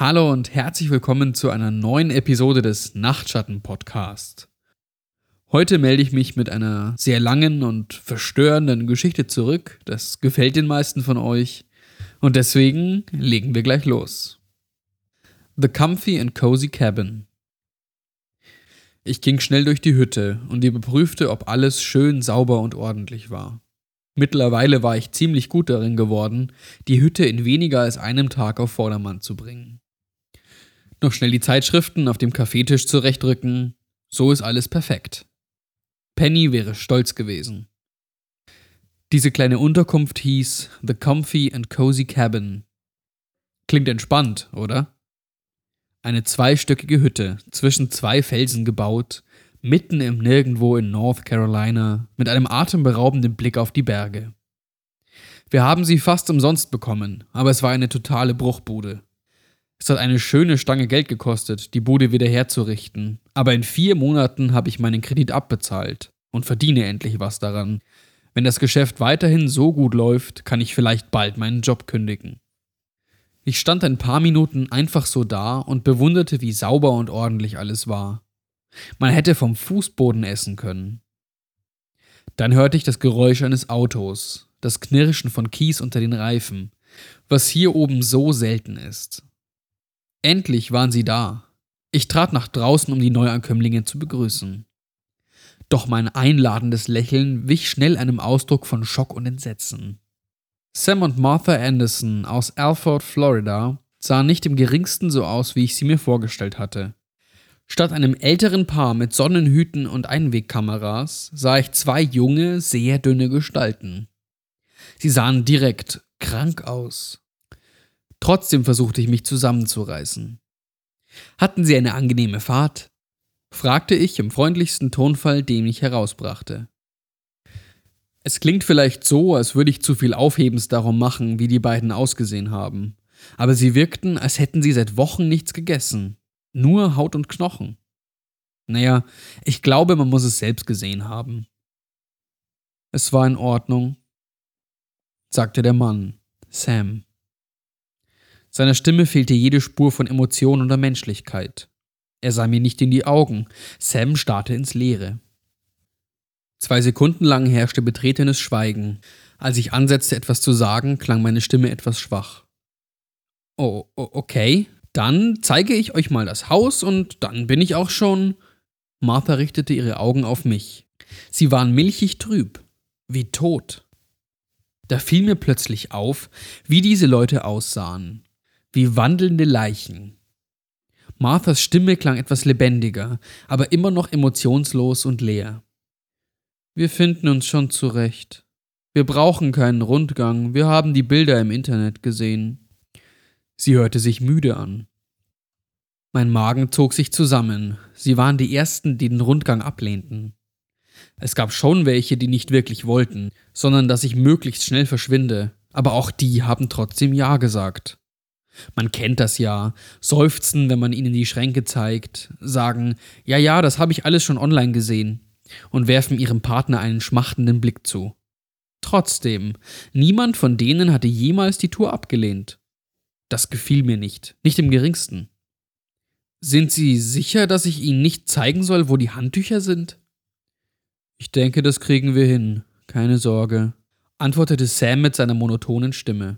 Hallo und herzlich willkommen zu einer neuen Episode des Nachtschatten-Podcasts. Heute melde ich mich mit einer sehr langen und verstörenden Geschichte zurück. Das gefällt den meisten von euch. Und deswegen legen wir gleich los. The Comfy and Cozy Cabin. Ich ging schnell durch die Hütte und überprüfte, ob alles schön sauber und ordentlich war. Mittlerweile war ich ziemlich gut darin geworden, die Hütte in weniger als einem Tag auf Vordermann zu bringen. Noch schnell die Zeitschriften auf dem Kaffeetisch zurechtrücken, so ist alles perfekt. Penny wäre stolz gewesen. Diese kleine Unterkunft hieß The Comfy and Cozy Cabin. Klingt entspannt, oder? Eine zweistöckige Hütte, zwischen zwei Felsen gebaut, mitten im Nirgendwo in North Carolina, mit einem atemberaubenden Blick auf die Berge. Wir haben sie fast umsonst bekommen, aber es war eine totale Bruchbude. Es hat eine schöne Stange Geld gekostet, die Bude wieder herzurichten, aber in 4 Monaten habe ich meinen Kredit abbezahlt und verdiene endlich was daran. Wenn das Geschäft weiterhin so gut läuft, kann ich vielleicht bald meinen Job kündigen. Ich stand ein paar Minuten einfach so da und bewunderte, wie sauber und ordentlich alles war. Man hätte vom Fußboden essen können. Dann hörte ich das Geräusch eines Autos, das Knirschen von Kies unter den Reifen, was hier oben so selten ist. Endlich waren sie da. Ich trat nach draußen, um die Neuankömmlinge zu begrüßen. Doch mein einladendes Lächeln wich schnell einem Ausdruck von Schock und Entsetzen. Sam und Martha Anderson aus Alford, Florida, sahen nicht im geringsten so aus, wie ich sie mir vorgestellt hatte. Statt einem älteren Paar mit Sonnenhüten und Einwegkameras sah ich 2 junge, sehr dünne Gestalten. Sie sahen direkt krank aus. Trotzdem versuchte ich mich zusammenzureißen. Hatten sie eine angenehme Fahrt? Fragte ich im freundlichsten Tonfall, den ich herausbrachte. Es klingt vielleicht so, als würde ich zu viel Aufhebens darum machen, wie die beiden ausgesehen haben. Aber sie wirkten, als hätten sie seit Wochen nichts gegessen. Nur Haut und Knochen. Naja, ich glaube, man muss es selbst gesehen haben. Es war in Ordnung, sagte der Mann, Sam. Seiner Stimme fehlte jede Spur von Emotion oder Menschlichkeit. Er sah mir nicht in die Augen. Sam starrte ins Leere. 2 Sekunden lang herrschte betretenes Schweigen. Als ich ansetzte, etwas zu sagen, klang meine Stimme etwas schwach. Oh, okay. Dann zeige ich euch mal das Haus und dann bin ich auch schon... Martha richtete ihre Augen auf mich. Sie waren milchig trüb, wie tot. Da fiel mir plötzlich auf, wie diese Leute aussahen. Wie wandelnde Leichen. Marthas Stimme klang etwas lebendiger, aber immer noch emotionslos und leer. Wir finden uns schon zurecht. Wir brauchen keinen Rundgang, wir haben die Bilder im Internet gesehen. Sie hörte sich müde an. Mein Magen zog sich zusammen. Sie waren die Ersten, die den Rundgang ablehnten. Es gab schon welche, die nicht wirklich wollten, sondern dass ich möglichst schnell verschwinde, aber auch die haben trotzdem Ja gesagt. Man kennt das ja, seufzen, wenn man ihnen die Schränke zeigt, sagen, ja, das habe ich alles schon online gesehen und werfen ihrem Partner einen schmachtenden Blick zu. Trotzdem, niemand von denen hatte jemals die Tour abgelehnt. Das gefiel mir nicht im geringsten. Sind Sie sicher, dass ich Ihnen nicht zeigen soll, wo die Handtücher sind? Ich denke, das kriegen wir hin, keine Sorge, antwortete Sam mit seiner monotonen Stimme.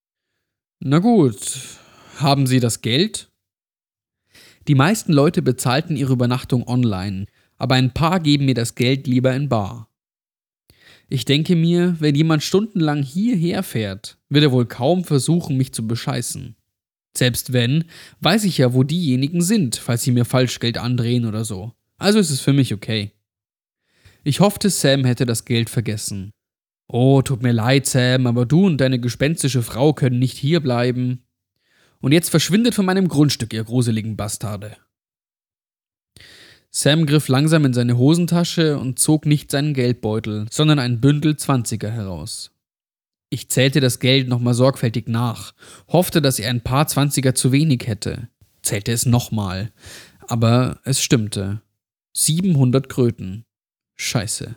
Na gut, haben Sie das Geld? Die meisten Leute bezahlten ihre Übernachtung online, aber ein paar geben mir das Geld lieber in bar. Ich denke mir, wenn jemand stundenlang hierher fährt, wird er wohl kaum versuchen, mich zu bescheißen. Selbst wenn, weiß ich ja, wo diejenigen sind, falls sie mir Falschgeld andrehen oder so. Also ist es für mich okay. Ich hoffte, Sam hätte das Geld vergessen. Oh, tut mir leid, Sam, aber du und deine gespenstische Frau können nicht hierbleiben. Und jetzt verschwindet von meinem Grundstück, ihr gruseligen Bastarde. Sam griff langsam in seine Hosentasche und zog nicht seinen Geldbeutel, sondern ein Bündel 20er heraus. Ich zählte das Geld nochmal sorgfältig nach, hoffte, dass er ein paar 20er zu wenig hätte, zählte es nochmal, aber es stimmte. 700 Kröten. Scheiße.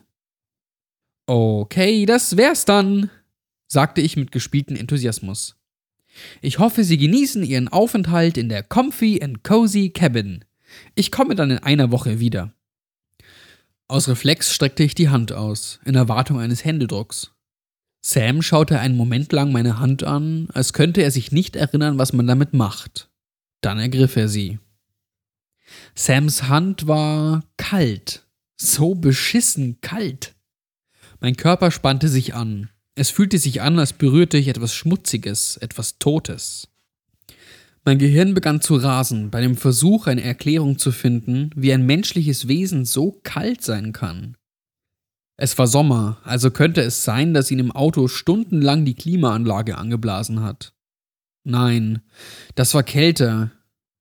Okay, das wär's dann, sagte ich mit gespieltem Enthusiasmus. Ich hoffe, Sie genießen Ihren Aufenthalt in der Comfy and Cozy Cabin. Ich komme dann in einer Woche wieder. Aus Reflex streckte ich die Hand aus, in Erwartung eines Händedrucks. Sam schaute einen Moment lang meine Hand an, als könnte er sich nicht erinnern, was man damit macht. Dann ergriff er sie. Sams Hand war kalt. So beschissen kalt. Mein Körper spannte sich an. Es fühlte sich an, als berührte ich etwas Schmutziges, etwas Totes. Mein Gehirn begann zu rasen, bei dem Versuch, eine Erklärung zu finden, wie ein menschliches Wesen so kalt sein kann. Es war Sommer, also könnte es sein, dass ihn im Auto stundenlang die Klimaanlage angeblasen hat. Nein, das war Kälte.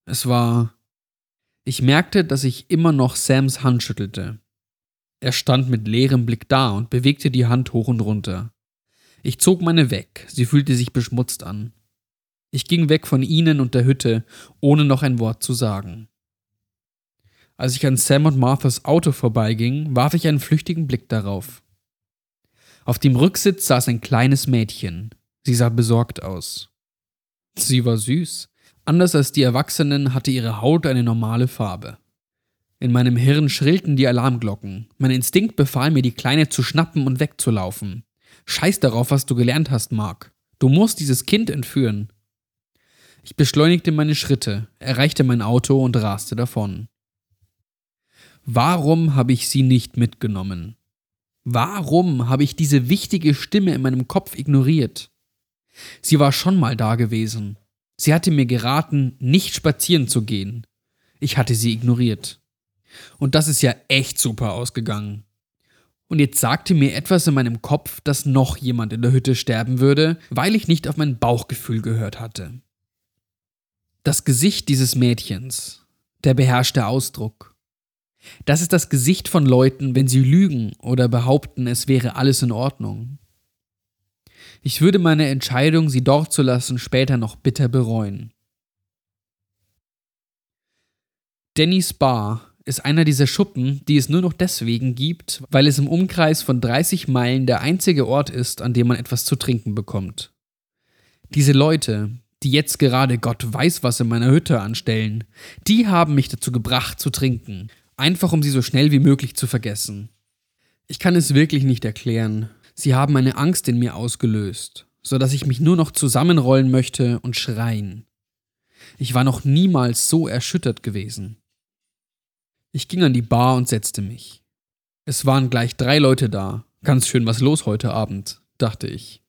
Ich merkte, dass ich immer noch Sams Hand schüttelte. Er stand mit leerem Blick da und bewegte die Hand hoch und runter. Ich zog meine weg, sie fühlte sich beschmutzt an. Ich ging weg von ihnen und der Hütte, ohne noch ein Wort zu sagen. Als ich an Sam und Marthas Auto vorbeiging, warf ich einen flüchtigen Blick darauf. Auf dem Rücksitz saß ein kleines Mädchen. Sie sah besorgt aus. Sie war süß. Anders als die Erwachsenen hatte ihre Haut eine normale Farbe. In meinem Hirn schrillten die Alarmglocken. Mein Instinkt befahl mir, die Kleine zu schnappen und wegzulaufen. Scheiß darauf, was du gelernt hast, Mark. Du musst dieses Kind entführen. Ich beschleunigte meine Schritte, erreichte mein Auto und raste davon. Warum habe ich sie nicht mitgenommen? Warum habe ich diese wichtige Stimme in meinem Kopf ignoriert? Sie war schon mal da gewesen. Sie hatte mir geraten, nicht spazieren zu gehen. Ich hatte sie ignoriert. Und das ist ja echt super ausgegangen. Und jetzt sagte mir etwas in meinem Kopf, dass noch jemand in der Hütte sterben würde, weil ich nicht auf mein Bauchgefühl gehört hatte. Das Gesicht dieses Mädchens, der beherrschte Ausdruck. Das ist das Gesicht von Leuten, wenn sie lügen oder behaupten, es wäre alles in Ordnung. Ich würde meine Entscheidung, sie dort zu lassen, später noch bitter bereuen. Denny's Bar ist einer dieser Schuppen, die es nur noch deswegen gibt, weil es im Umkreis von 30 Meilen der einzige Ort ist, an dem man etwas zu trinken bekommt. Diese Leute, die jetzt gerade Gott weiß was in meiner Hütte anstellen, die haben mich dazu gebracht zu trinken, einfach um sie so schnell wie möglich zu vergessen. Ich kann es wirklich nicht erklären. Sie haben eine Angst in mir ausgelöst, sodass ich mich nur noch zusammenrollen möchte und schreien. Ich war noch niemals so erschüttert gewesen. Ich ging an die Bar und setzte mich. Es waren gleich 3 Leute da. Ganz schön was los heute Abend, dachte ich.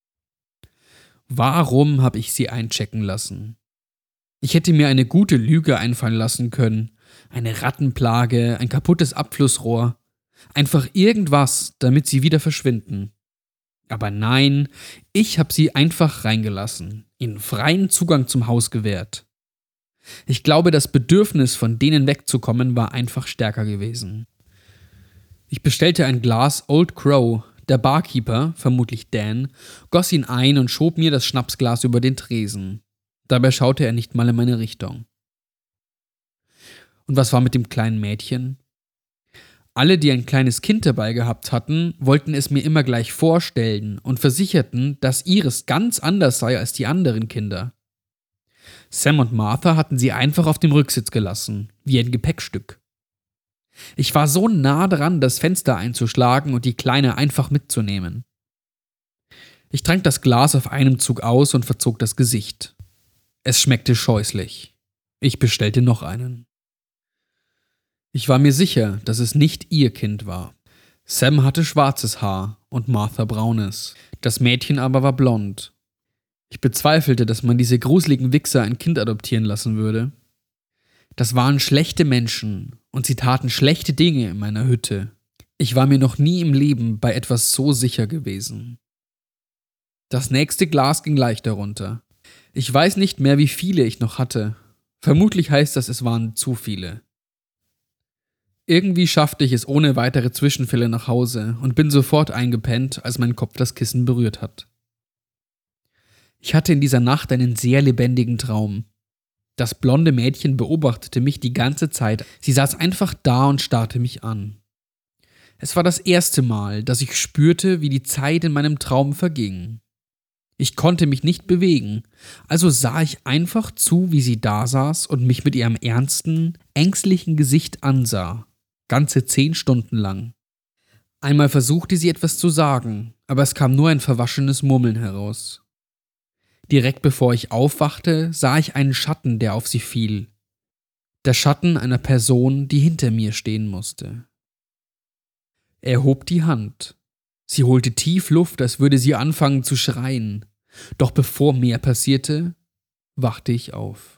Warum habe ich sie einchecken lassen? Ich hätte mir eine gute Lüge einfallen lassen können. Eine Rattenplage, ein kaputtes Abflussrohr. Einfach irgendwas, damit sie wieder verschwinden. Aber nein, ich habe sie einfach reingelassen, ihnen freien Zugang zum Haus gewährt. Ich glaube, das Bedürfnis, von denen wegzukommen, war einfach stärker gewesen. Ich bestellte ein Glas Old Crow. Der Barkeeper, vermutlich Dan, goss ihn ein und schob mir das Schnapsglas über den Tresen. Dabei schaute er nicht mal in meine Richtung. Und was war mit dem kleinen Mädchen? Alle, die ein kleines Kind dabei gehabt hatten, wollten es mir immer gleich vorstellen und versicherten, dass ihres ganz anders sei als die anderen Kinder. Sam und Martha hatten sie einfach auf dem Rücksitz gelassen, wie ein Gepäckstück. Ich war so nah dran, das Fenster einzuschlagen und die Kleine einfach mitzunehmen. Ich trank das Glas auf einem Zug aus und verzog das Gesicht. Es schmeckte scheußlich. Ich bestellte noch einen. Ich war mir sicher, dass es nicht ihr Kind war. Sam hatte schwarzes Haar und Martha braunes. Das Mädchen aber war blond. Ich bezweifelte, dass man diese gruseligen Wichser ein Kind adoptieren lassen würde. Das waren schlechte Menschen und sie taten schlechte Dinge in meiner Hütte. Ich war mir noch nie im Leben bei etwas so sicher gewesen. Das nächste Glas ging leicht herunter. Ich weiß nicht mehr, wie viele ich noch hatte. Vermutlich heißt das, es waren zu viele. Irgendwie schaffte ich es ohne weitere Zwischenfälle nach Hause und bin sofort eingepennt, als mein Kopf das Kissen berührt hat. Ich hatte in dieser Nacht einen sehr lebendigen Traum. Das blonde Mädchen beobachtete mich die ganze Zeit. Sie saß einfach da und starrte mich an. Es war das erste Mal, dass ich spürte, wie die Zeit in meinem Traum verging. Ich konnte mich nicht bewegen, also sah ich einfach zu, wie sie da saß und mich mit ihrem ernsten, ängstlichen Gesicht ansah. Ganze 10 Stunden lang. Einmal versuchte sie etwas zu sagen, aber es kam nur ein verwaschenes Murmeln heraus. Direkt bevor ich aufwachte, sah ich einen Schatten, der auf sie fiel. Der Schatten einer Person, die hinter mir stehen musste. Er hob die Hand. Sie holte tief Luft, als würde sie anfangen zu schreien. Doch bevor mehr passierte, wachte ich auf.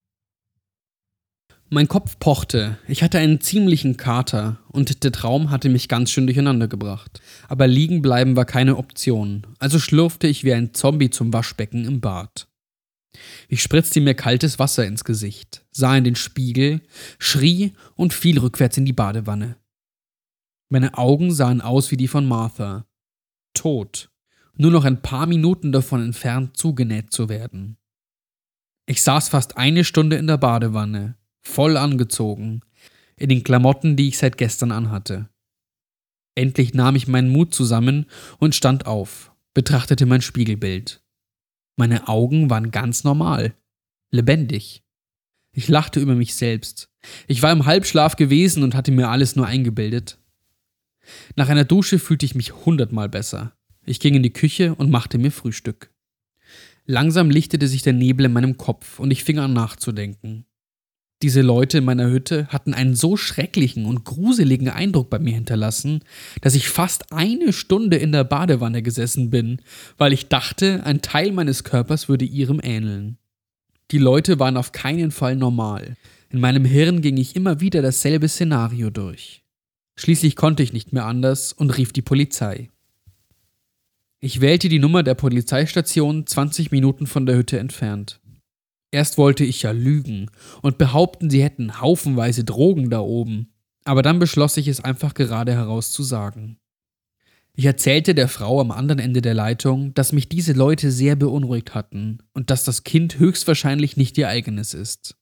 Mein Kopf pochte, ich hatte einen ziemlichen Kater und der Traum hatte mich ganz schön durcheinander gebracht. Aber liegen bleiben war keine Option, also schlurfte ich wie ein Zombie zum Waschbecken im Bad. Ich spritzte mir kaltes Wasser ins Gesicht, sah in den Spiegel, schrie und fiel rückwärts in die Badewanne. Meine Augen sahen aus wie die von Martha. Tot. Nur noch ein paar Minuten davon entfernt, zugenäht zu werden. Ich saß fast 1 Stunde in der Badewanne, voll angezogen, in den Klamotten, die ich seit gestern anhatte. Endlich nahm ich meinen Mut zusammen und stand auf, betrachtete mein Spiegelbild. Meine Augen waren ganz normal, lebendig. Ich lachte über mich selbst. Ich war im Halbschlaf gewesen und hatte mir alles nur eingebildet. Nach einer Dusche fühlte ich mich 100-mal besser. Ich ging in die Küche und machte mir Frühstück. Langsam lichtete sich der Nebel in meinem Kopf und ich fing an nachzudenken. Diese Leute in meiner Hütte hatten einen so schrecklichen und gruseligen Eindruck bei mir hinterlassen, dass ich fast 1 Stunde in der Badewanne gesessen bin, weil ich dachte, ein Teil meines Körpers würde ihrem ähneln. Die Leute waren auf keinen Fall normal. In meinem Hirn ging ich immer wieder dasselbe Szenario durch. Schließlich konnte ich nicht mehr anders und rief die Polizei. Ich wählte die Nummer der Polizeistation 20 Minuten von der Hütte entfernt. Erst wollte ich ja lügen und behaupten, sie hätten haufenweise Drogen da oben, aber dann beschloss ich es einfach gerade heraus zu sagen. Ich erzählte der Frau am anderen Ende der Leitung, dass mich diese Leute sehr beunruhigt hatten und dass das Kind höchstwahrscheinlich nicht ihr eigenes ist.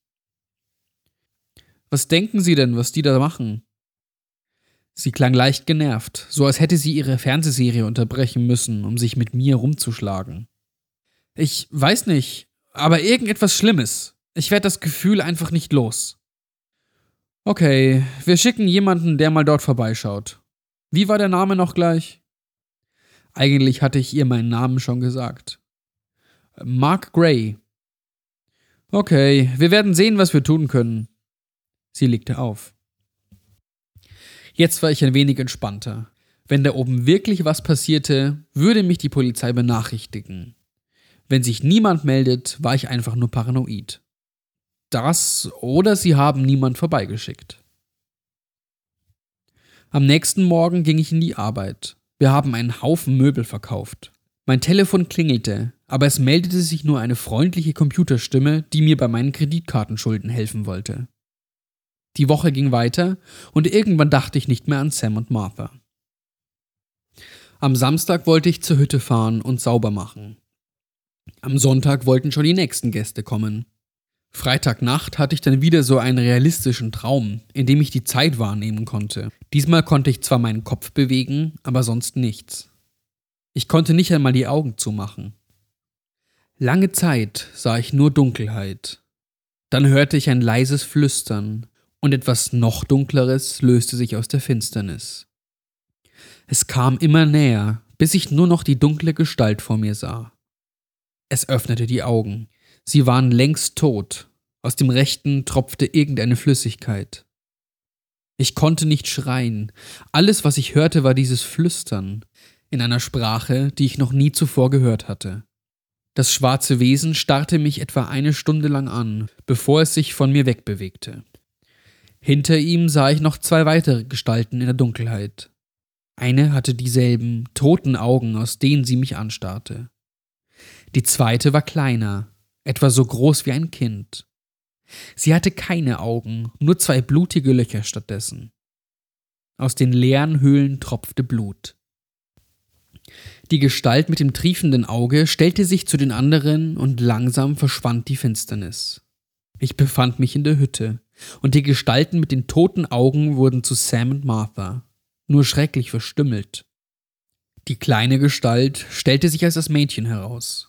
Was denken Sie denn, was die da machen? Sie klang leicht genervt, so als hätte sie ihre Fernsehserie unterbrechen müssen, um sich mit mir rumzuschlagen. Ich weiß nicht, aber irgendetwas Schlimmes. Ich werde das Gefühl einfach nicht los. Okay, wir schicken jemanden, der mal dort vorbeischaut. Wie war der Name noch gleich? Eigentlich hatte ich ihr meinen Namen schon gesagt. Mark Gray. Okay, wir werden sehen, was wir tun können. Sie legte auf. Jetzt war ich ein wenig entspannter. Wenn da oben wirklich was passierte, würde mich die Polizei benachrichtigen. Wenn sich niemand meldet, war ich einfach nur paranoid. Das oder sie haben niemand vorbeigeschickt. Am nächsten Morgen ging ich in die Arbeit. Wir haben einen Haufen Möbel verkauft. Mein Telefon klingelte, aber es meldete sich nur eine freundliche Computerstimme, die mir bei meinen Kreditkartenschulden helfen wollte. Die Woche ging weiter und irgendwann dachte ich nicht mehr an Sam und Martha. Am Samstag wollte ich zur Hütte fahren und sauber machen. Am Sonntag wollten schon die nächsten Gäste kommen. Freitagnacht hatte ich dann wieder so einen realistischen Traum, in dem ich die Zeit wahrnehmen konnte. Diesmal konnte ich zwar meinen Kopf bewegen, aber sonst nichts. Ich konnte nicht einmal die Augen zumachen. Lange Zeit sah ich nur Dunkelheit. Dann hörte ich ein leises Flüstern. Und etwas noch Dunkleres löste sich aus der Finsternis. Es kam immer näher, bis ich nur noch die dunkle Gestalt vor mir sah. Es öffnete die Augen. Sie waren längst tot. Aus dem Rechten tropfte irgendeine Flüssigkeit. Ich konnte nicht schreien. Alles, was ich hörte, war dieses Flüstern, in einer Sprache, die ich noch nie zuvor gehört hatte. Das schwarze Wesen starrte mich etwa 1 Stunde lang an, bevor es sich von mir wegbewegte. Hinter ihm sah ich noch 2 weitere Gestalten in der Dunkelheit. Eine hatte dieselben, toten Augen, aus denen sie mich anstarrte. Die zweite war kleiner, etwa so groß wie ein Kind. Sie hatte keine Augen, nur 2 blutige Löcher stattdessen. Aus den leeren Höhlen tropfte Blut. Die Gestalt mit dem triefenden Auge stellte sich zu den anderen und langsam verschwand die Finsternis. Ich befand mich in der Hütte. Und die Gestalten mit den toten Augen wurden zu Sam und Martha, nur schrecklich verstümmelt. Die kleine Gestalt stellte sich als das Mädchen heraus.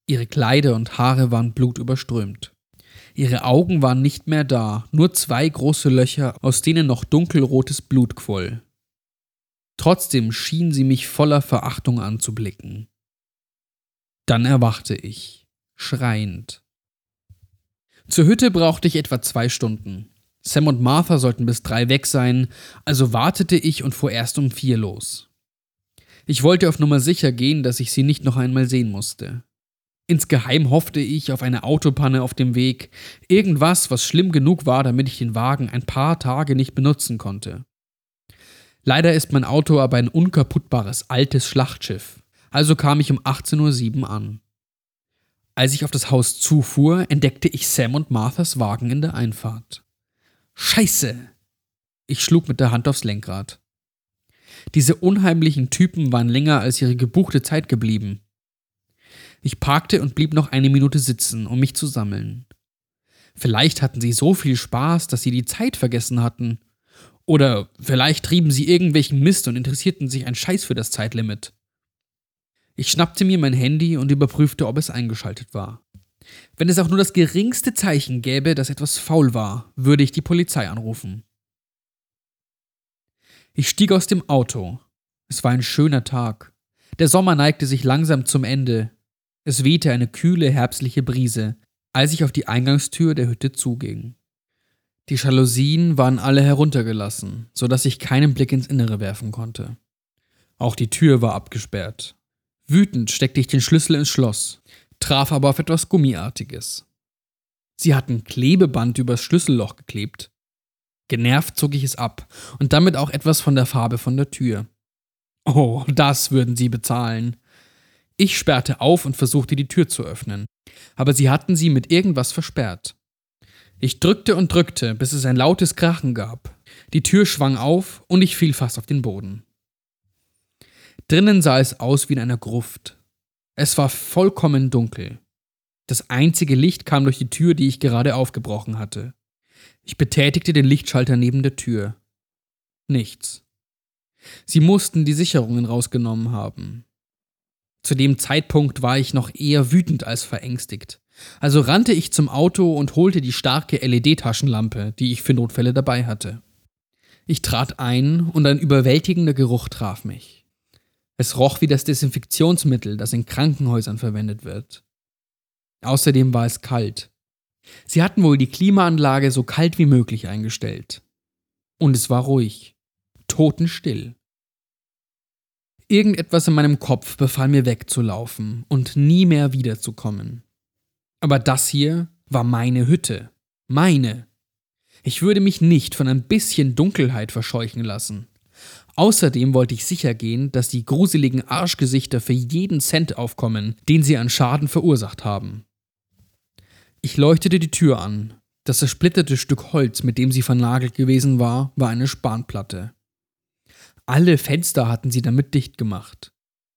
Ihre Kleider und Haare waren blutüberströmt. Ihre Augen waren nicht mehr da, nur 2 große Löcher, aus denen noch dunkelrotes Blut quoll. Trotzdem schien sie mich voller Verachtung anzublicken. Dann erwachte ich, schreiend. Zur Hütte brauchte ich etwa 2 Stunden. Sam und Martha sollten bis 3 weg sein, also wartete ich und fuhr erst um 4 los. Ich wollte auf Nummer sicher gehen, dass ich sie nicht noch einmal sehen musste. Insgeheim hoffte ich auf eine Autopanne auf dem Weg, irgendwas, was schlimm genug war, damit ich den Wagen ein paar Tage nicht benutzen konnte. Leider ist mein Auto aber ein unkaputtbares altes Schlachtschiff, also kam ich um 18:07 Uhr an. Als ich auf das Haus zufuhr, entdeckte ich Sam und Marthas Wagen in der Einfahrt. Scheiße! Ich schlug mit der Hand aufs Lenkrad. Diese unheimlichen Typen waren länger als ihre gebuchte Zeit geblieben. Ich parkte und blieb noch 1 Minute sitzen, um mich zu sammeln. Vielleicht hatten sie so viel Spaß, dass sie die Zeit vergessen hatten. Oder vielleicht trieben sie irgendwelchen Mist und interessierten sich ein Scheiß für das Zeitlimit. Ich schnappte mir mein Handy und überprüfte, ob es eingeschaltet war. Wenn es auch nur das geringste Zeichen gäbe, dass etwas faul war, würde ich die Polizei anrufen. Ich stieg aus dem Auto. Es war ein schöner Tag. Der Sommer neigte sich langsam zum Ende. Es wehte eine kühle, herbstliche Brise, als ich auf die Eingangstür der Hütte zuging. Die Jalousien waren alle heruntergelassen, sodass ich keinen Blick ins Innere werfen konnte. Auch die Tür war abgesperrt. Wütend steckte ich den Schlüssel ins Schloss, traf aber auf etwas Gummiartiges. Sie hatten Klebeband übers Schlüsselloch geklebt. Genervt zog ich es ab und damit auch etwas von der Farbe von der Tür. Oh, das würden sie bezahlen. Ich sperrte auf und versuchte die Tür zu öffnen, aber sie hatten sie mit irgendwas versperrt. Ich drückte und drückte, bis es ein lautes Krachen gab. Die Tür schwang auf und ich fiel fast auf den Boden. Drinnen sah es aus wie in einer Gruft. Es war vollkommen dunkel. Das einzige Licht kam durch die Tür, die ich gerade aufgebrochen hatte. Ich betätigte den Lichtschalter neben der Tür. Nichts. Sie mussten die Sicherungen rausgenommen haben. Zu dem Zeitpunkt war ich noch eher wütend als verängstigt. Also rannte ich zum Auto und holte die starke LED-Taschenlampe, die ich für Notfälle dabei hatte. Ich trat ein und ein überwältigender Geruch traf mich. Es roch wie das Desinfektionsmittel, das in Krankenhäusern verwendet wird. Außerdem war es kalt. Sie hatten wohl die Klimaanlage so kalt wie möglich eingestellt. Und es war ruhig. Totenstill. Irgendetwas in meinem Kopf befahl mir wegzulaufen und nie mehr wiederzukommen. Aber das hier war meine Hütte. Meine. Ich würde mich nicht von ein bisschen Dunkelheit verscheuchen lassen. Außerdem wollte ich sicher gehen, dass die gruseligen Arschgesichter für jeden Cent aufkommen, den sie an Schaden verursacht haben. Ich leuchtete die Tür an. Das zersplitterte Stück Holz, mit dem sie vernagelt gewesen war, war eine Spanplatte. Alle Fenster hatten sie damit dicht gemacht.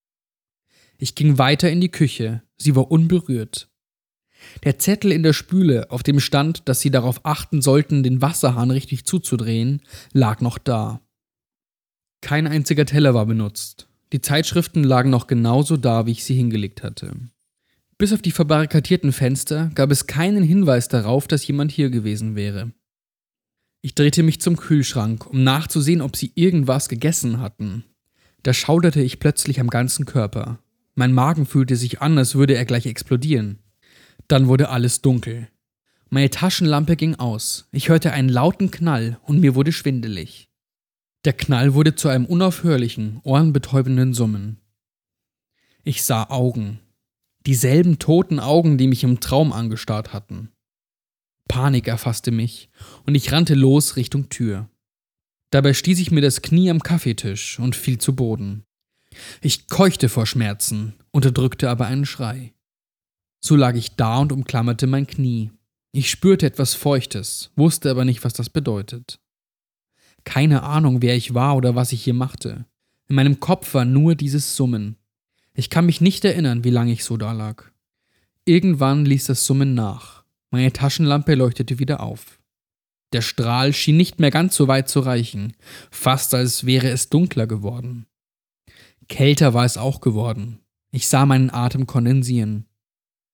Ich ging weiter in die Küche. Sie war unberührt. Der Zettel in der Spüle, auf dem stand, dass sie darauf achten sollten, den Wasserhahn richtig zuzudrehen, lag noch da. Kein einziger Teller war benutzt. Die Zeitschriften lagen noch genauso da, wie ich sie hingelegt hatte. Bis auf die verbarrikadierten Fenster gab es keinen Hinweis darauf, dass jemand hier gewesen wäre. Ich drehte mich zum Kühlschrank, um nachzusehen, ob sie irgendwas gegessen hatten. Da schauderte ich plötzlich am ganzen Körper. Mein Magen fühlte sich an, als würde er gleich explodieren. Dann wurde alles dunkel. Meine Taschenlampe ging aus. Ich hörte einen lauten Knall und mir wurde schwindelig. Der Knall wurde zu einem unaufhörlichen, ohrenbetäubenden Summen. Ich sah Augen. Dieselben toten Augen, die mich im Traum angestarrt hatten. Panik erfasste mich und ich rannte los Richtung Tür. Dabei stieß ich mir das Knie am Kaffeetisch und fiel zu Boden. Ich keuchte vor Schmerzen, unterdrückte aber einen Schrei. So lag ich da und umklammerte mein Knie. Ich spürte etwas Feuchtes, wusste aber nicht, was das bedeutet. Keine Ahnung, wer ich war oder was ich hier machte. In meinem Kopf war nur dieses Summen. Ich kann mich nicht erinnern, wie lange ich so da lag. Irgendwann ließ das Summen nach. Meine Taschenlampe leuchtete wieder auf. Der Strahl schien nicht mehr ganz so weit zu reichen, fast als wäre es dunkler geworden. Kälter war es auch geworden. Ich sah meinen Atem kondensieren.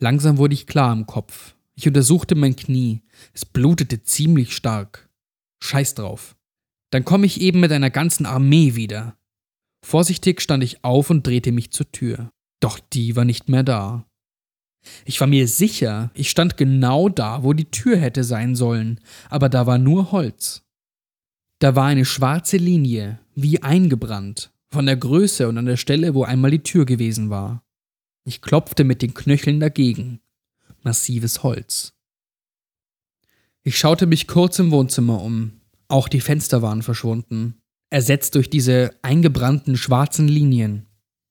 Langsam wurde ich klar im Kopf. Ich untersuchte mein Knie. Es blutete ziemlich stark. Scheiß drauf. Dann komme ich eben mit einer ganzen Armee wieder. Vorsichtig stand ich auf und drehte mich zur Tür. Doch die war nicht mehr da. Ich war mir sicher, ich stand genau da, wo die Tür hätte sein sollen, aber da war nur Holz. Da war eine schwarze Linie, wie eingebrannt, von der Größe und an der Stelle, wo einmal die Tür gewesen war. Ich klopfte mit den Knöcheln dagegen. Massives Holz. Ich schaute mich kurz im Wohnzimmer um. Auch die Fenster waren verschwunden, ersetzt durch diese eingebrannten schwarzen Linien.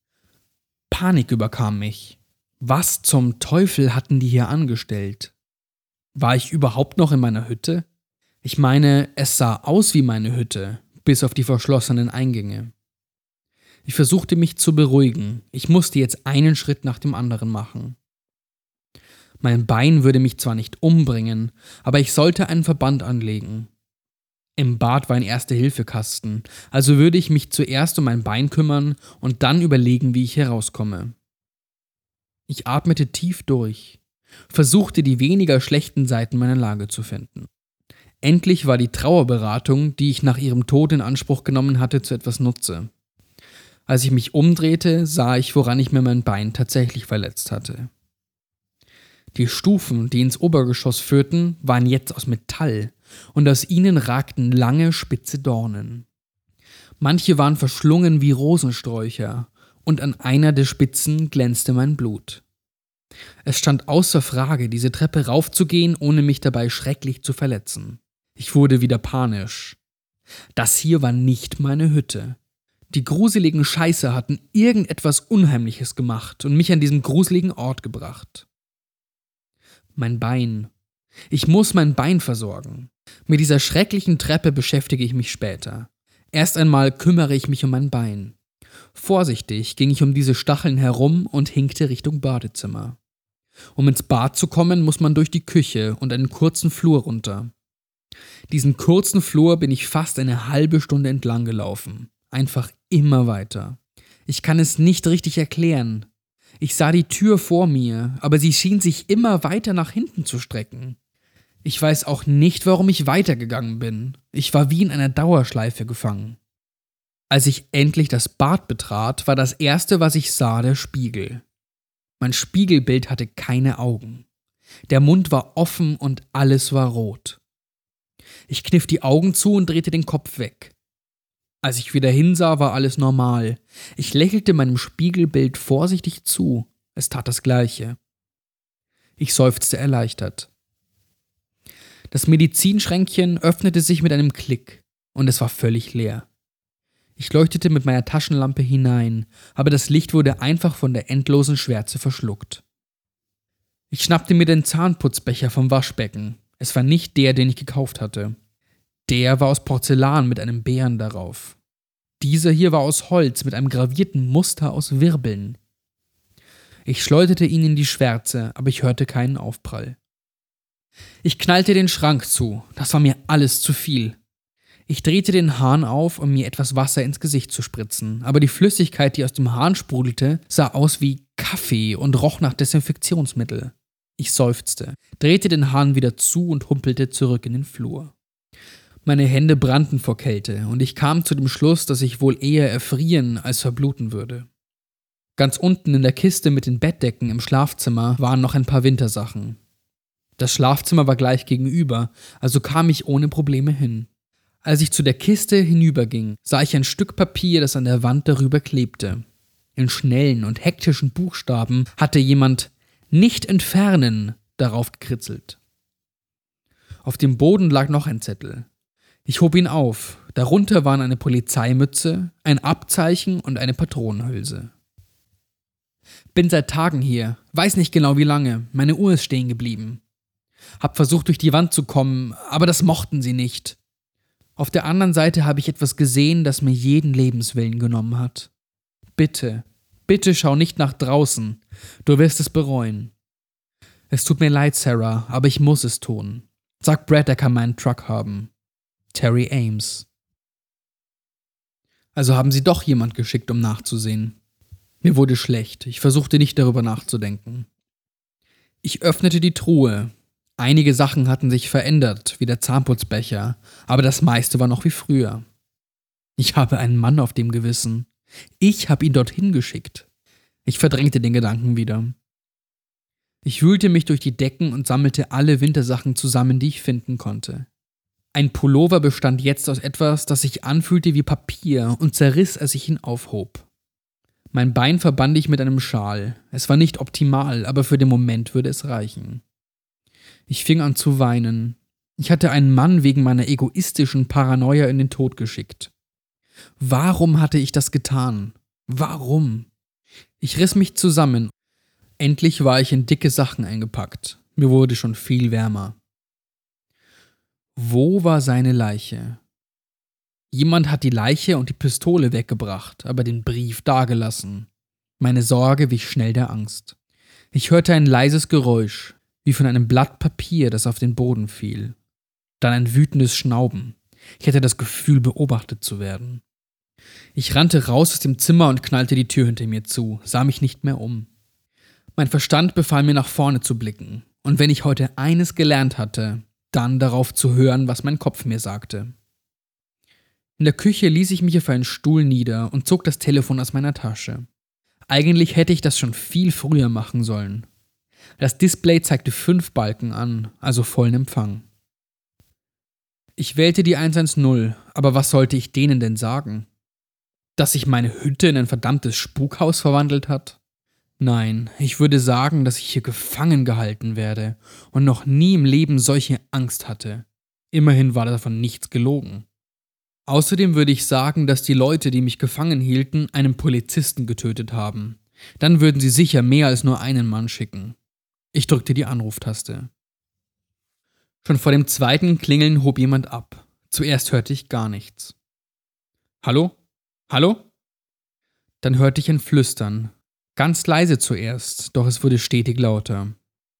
Panik überkam mich. Was zum Teufel hatten die hier angestellt? War ich überhaupt noch in meiner Hütte? Ich meine, es sah aus wie meine Hütte, bis auf die verschlossenen Eingänge. Ich versuchte mich zu beruhigen. Ich musste jetzt einen Schritt nach dem anderen machen. Mein Bein würde mich zwar nicht umbringen, aber ich sollte einen Verband anlegen. Im Bad war ein Erste-Hilfe-Kasten, also würde ich mich zuerst um mein Bein kümmern und dann überlegen, wie ich herauskomme. Ich atmete tief durch, versuchte die weniger schlechten Seiten meiner Lage zu finden. Endlich war die Trauerberatung, die ich nach ihrem Tod in Anspruch genommen hatte, zu etwas Nutze. Als ich mich umdrehte, sah ich, woran ich mir mein Bein tatsächlich verletzt hatte. Die Stufen, die ins Obergeschoss führten, waren jetzt aus Metall und aus ihnen ragten lange, spitze Dornen. Manche waren verschlungen wie Rosensträucher und an einer der Spitzen glänzte mein Blut. Es stand außer Frage, diese Treppe raufzugehen, ohne mich dabei schrecklich zu verletzen. Ich wurde wieder panisch. Das hier war nicht meine Hütte. Die gruseligen Scheiße hatten irgendetwas Unheimliches gemacht und mich an diesen gruseligen Ort gebracht. Mein Bein. Ich muss mein Bein versorgen. Mit dieser schrecklichen Treppe beschäftige ich mich später. Erst einmal kümmere ich mich um mein Bein. Vorsichtig ging ich um diese Stacheln herum und hinkte Richtung Badezimmer. Um ins Bad zu kommen, muss man durch die Küche und einen kurzen Flur runter. Diesen kurzen Flur bin ich fast eine halbe Stunde entlang gelaufen. Einfach immer weiter. Ich kann es nicht richtig erklären. Ich sah die Tür vor mir, aber sie schien sich immer weiter nach hinten zu strecken. Ich weiß auch nicht, warum ich weitergegangen bin. Ich war wie in einer Dauerschleife gefangen. Als ich endlich das Bad betrat, war das Erste, was ich sah, der Spiegel. Mein Spiegelbild hatte keine Augen. Der Mund war offen und alles war rot. Ich kniff die Augen zu und drehte den Kopf weg. Als ich wieder hinsah, war alles normal. Ich lächelte meinem Spiegelbild vorsichtig zu. Es tat das Gleiche. Ich seufzte erleichtert. Das Medizinschränkchen öffnete sich mit einem Klick und es war völlig leer. Ich leuchtete mit meiner Taschenlampe hinein, aber das Licht wurde einfach von der endlosen Schwärze verschluckt. Ich schnappte mir den Zahnputzbecher vom Waschbecken. Es war nicht der, den ich gekauft hatte. Der war aus Porzellan mit einem Bären darauf. Dieser hier war aus Holz mit einem gravierten Muster aus Wirbeln. Ich schleuderte ihn in die Schwärze, aber ich hörte keinen Aufprall. Ich knallte den Schrank zu. Das war mir alles zu viel. Ich drehte den Hahn auf, um mir etwas Wasser ins Gesicht zu spritzen, aber die Flüssigkeit, die aus dem Hahn sprudelte, sah aus wie Kaffee und roch nach Desinfektionsmittel. Ich seufzte, drehte den Hahn wieder zu und humpelte zurück in den Flur. Meine Hände brannten vor Kälte und ich kam zu dem Schluss, dass ich wohl eher erfrieren als verbluten würde. Ganz unten in der Kiste mit den Bettdecken im Schlafzimmer waren noch ein paar Wintersachen. Das Schlafzimmer war gleich gegenüber, also kam ich ohne Probleme hin. Als ich zu der Kiste hinüberging, sah ich ein Stück Papier, das an der Wand darüber klebte. In schnellen und hektischen Buchstaben hatte jemand »Nicht entfernen« darauf gekritzelt. Auf dem Boden lag noch ein Zettel. Ich hob ihn auf. Darunter waren eine Polizeimütze, ein Abzeichen und eine Patronenhülse. Bin seit Tagen hier, weiß nicht genau wie lange, meine Uhr ist stehen geblieben. Hab versucht, durch die Wand zu kommen, aber das mochten sie nicht. Auf der anderen Seite habe ich etwas gesehen, das mir jeden Lebenswillen genommen hat. Bitte, bitte schau nicht nach draußen, du wirst es bereuen. Es tut mir leid, Sarah, aber ich muss es tun. Sag Brad, er kann meinen Truck haben. Terry Ames. Also haben sie doch jemand geschickt, um nachzusehen. Mir wurde schlecht, ich versuchte nicht darüber nachzudenken. Ich öffnete die Truhe. Einige Sachen hatten sich verändert, wie der Zahnputzbecher, aber das meiste war noch wie früher. Ich habe einen Mann auf dem Gewissen. Ich habe ihn dorthin geschickt. Ich verdrängte den Gedanken wieder. Ich wühlte mich durch die Decken und sammelte alle Wintersachen zusammen, die ich finden konnte. Ein Pullover bestand jetzt aus etwas, das sich anfühlte wie Papier und zerriss, als ich ihn aufhob. Mein Bein verband ich mit einem Schal. Es war nicht optimal, aber für den Moment würde es reichen. Ich fing an zu weinen. Ich hatte einen Mann wegen meiner egoistischen Paranoia in den Tod geschickt. Warum hatte ich das getan? Warum? Ich riss mich zusammen. Endlich war ich in dicke Sachen eingepackt. Mir wurde schon viel wärmer. Wo war seine Leiche? Jemand hat die Leiche und die Pistole weggebracht, aber den Brief dagelassen. Meine Sorge wich schnell der Angst. Ich hörte ein leises Geräusch, wie von einem Blatt Papier, das auf den Boden fiel. Dann ein wütendes Schnauben. Ich hatte das Gefühl, beobachtet zu werden. Ich rannte raus aus dem Zimmer und knallte die Tür hinter mir zu, sah mich nicht mehr um. Mein Verstand befahl mir, nach vorne zu blicken. Und wenn ich heute eines gelernt hatte, dann darauf zu hören, was mein Kopf mir sagte. In der Küche ließ ich mich auf einen Stuhl nieder und zog das Telefon aus meiner Tasche. Eigentlich hätte ich das schon viel früher machen sollen. Das Display zeigte 5 Balken an, also vollen Empfang. Ich wählte die 110, aber was sollte ich denen denn sagen? Dass sich meine Hütte in ein verdammtes Spukhaus verwandelt hat? Nein, ich würde sagen, dass ich hier gefangen gehalten werde und noch nie im Leben solche Angst hatte. Immerhin war davon nichts gelogen. Außerdem würde ich sagen, dass die Leute, die mich gefangen hielten, einen Polizisten getötet haben. Dann würden sie sicher mehr als nur einen Mann schicken. Ich drückte die Anruftaste. Schon vor dem zweiten Klingeln hob jemand ab. Zuerst hörte ich gar nichts. Hallo? Hallo? Dann hörte ich ein Flüstern. Ganz leise zuerst, doch es wurde stetig lauter.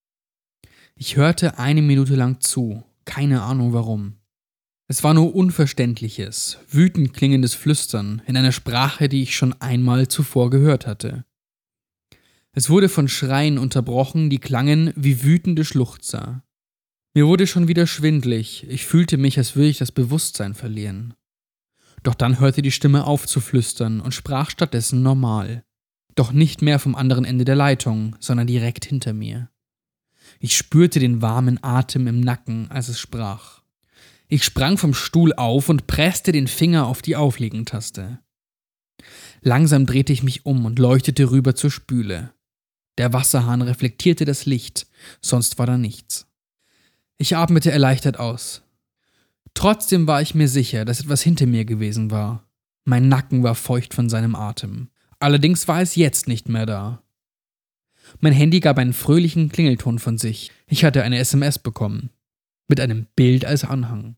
Ich hörte 1 Minute lang zu, keine Ahnung warum. Es war nur unverständliches, wütend klingendes Flüstern in einer Sprache, die ich schon einmal zuvor gehört hatte. Es wurde von Schreien unterbrochen, die klangen wie wütende Schluchzer. Mir wurde schon wieder schwindlig, ich fühlte mich, als würde ich das Bewusstsein verlieren. Doch dann hörte die Stimme auf zu flüstern und sprach stattdessen normal. Doch nicht mehr vom anderen Ende der Leitung, sondern direkt hinter mir. Ich spürte den warmen Atem im Nacken, als es sprach. Ich sprang vom Stuhl auf und presste den Finger auf die Auflegentaste. Langsam drehte ich mich um und leuchtete rüber zur Spüle. Der Wasserhahn reflektierte das Licht, sonst war da nichts. Ich atmete erleichtert aus. Trotzdem war ich mir sicher, dass etwas hinter mir gewesen war. Mein Nacken war feucht von seinem Atem. Allerdings war es jetzt nicht mehr da. Mein Handy gab einen fröhlichen Klingelton von sich. Ich hatte eine SMS bekommen. Mit einem Bild als Anhang.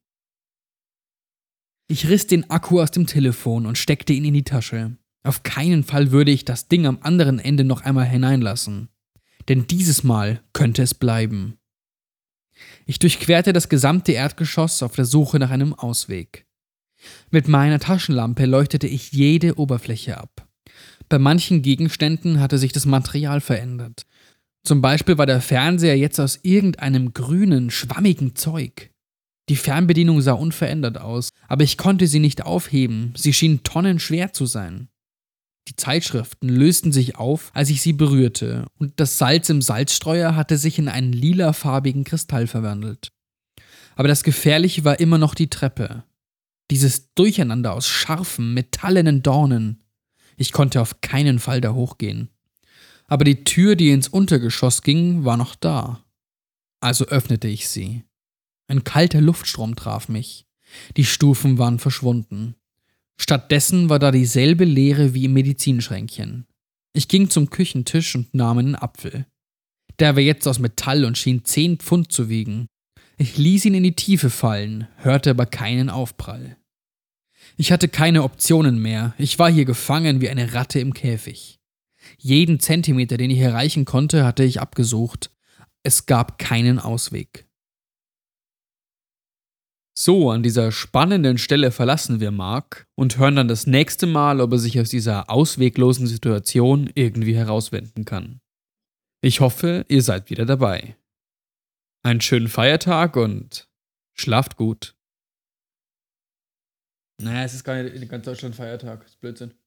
Ich riss den Akku aus dem Telefon und steckte ihn in die Tasche. Auf keinen Fall würde ich das Ding am anderen Ende noch einmal hineinlassen. Denn dieses Mal könnte es bleiben. Ich durchquerte das gesamte Erdgeschoss auf der Suche nach einem Ausweg. Mit meiner Taschenlampe leuchtete ich jede Oberfläche ab. Bei manchen Gegenständen hatte sich das Material verändert. Zum Beispiel war der Fernseher jetzt aus irgendeinem grünen, schwammigen Zeug. Die Fernbedienung sah unverändert aus, aber ich konnte sie nicht aufheben, sie schien tonnenschwer zu sein. Die Zeitschriften lösten sich auf, als ich sie berührte, und das Salz im Salzstreuer hatte sich in einen lilafarbigen Kristall verwandelt. Aber das Gefährliche war immer noch die Treppe. Dieses Durcheinander aus scharfen, metallenen Dornen. Ich konnte auf keinen Fall da hochgehen. Aber die Tür, die ins Untergeschoss ging, war noch da. Also öffnete ich sie. Ein kalter Luftstrom traf mich. Die Stufen waren verschwunden. Stattdessen war da dieselbe Leere wie im Medizinschränkchen. Ich ging zum Küchentisch und nahm einen Apfel. Der war jetzt aus Metall und schien 10 Pfund zu wiegen. Ich ließ ihn in die Tiefe fallen, hörte aber keinen Aufprall. Ich hatte keine Optionen mehr. Ich war hier gefangen wie eine Ratte im Käfig. Jeden Zentimeter, den ich erreichen konnte, hatte ich abgesucht. Es gab keinen Ausweg. So, an dieser spannenden Stelle verlassen wir Mark und hören dann das nächste Mal, ob er sich aus dieser ausweglosen Situation irgendwie herauswinden kann. Ich hoffe, ihr seid wieder dabei. Einen schönen Feiertag und schlaft gut. Naja, es ist gar nicht in ganz Deutschland Feiertag. Das ist Blödsinn.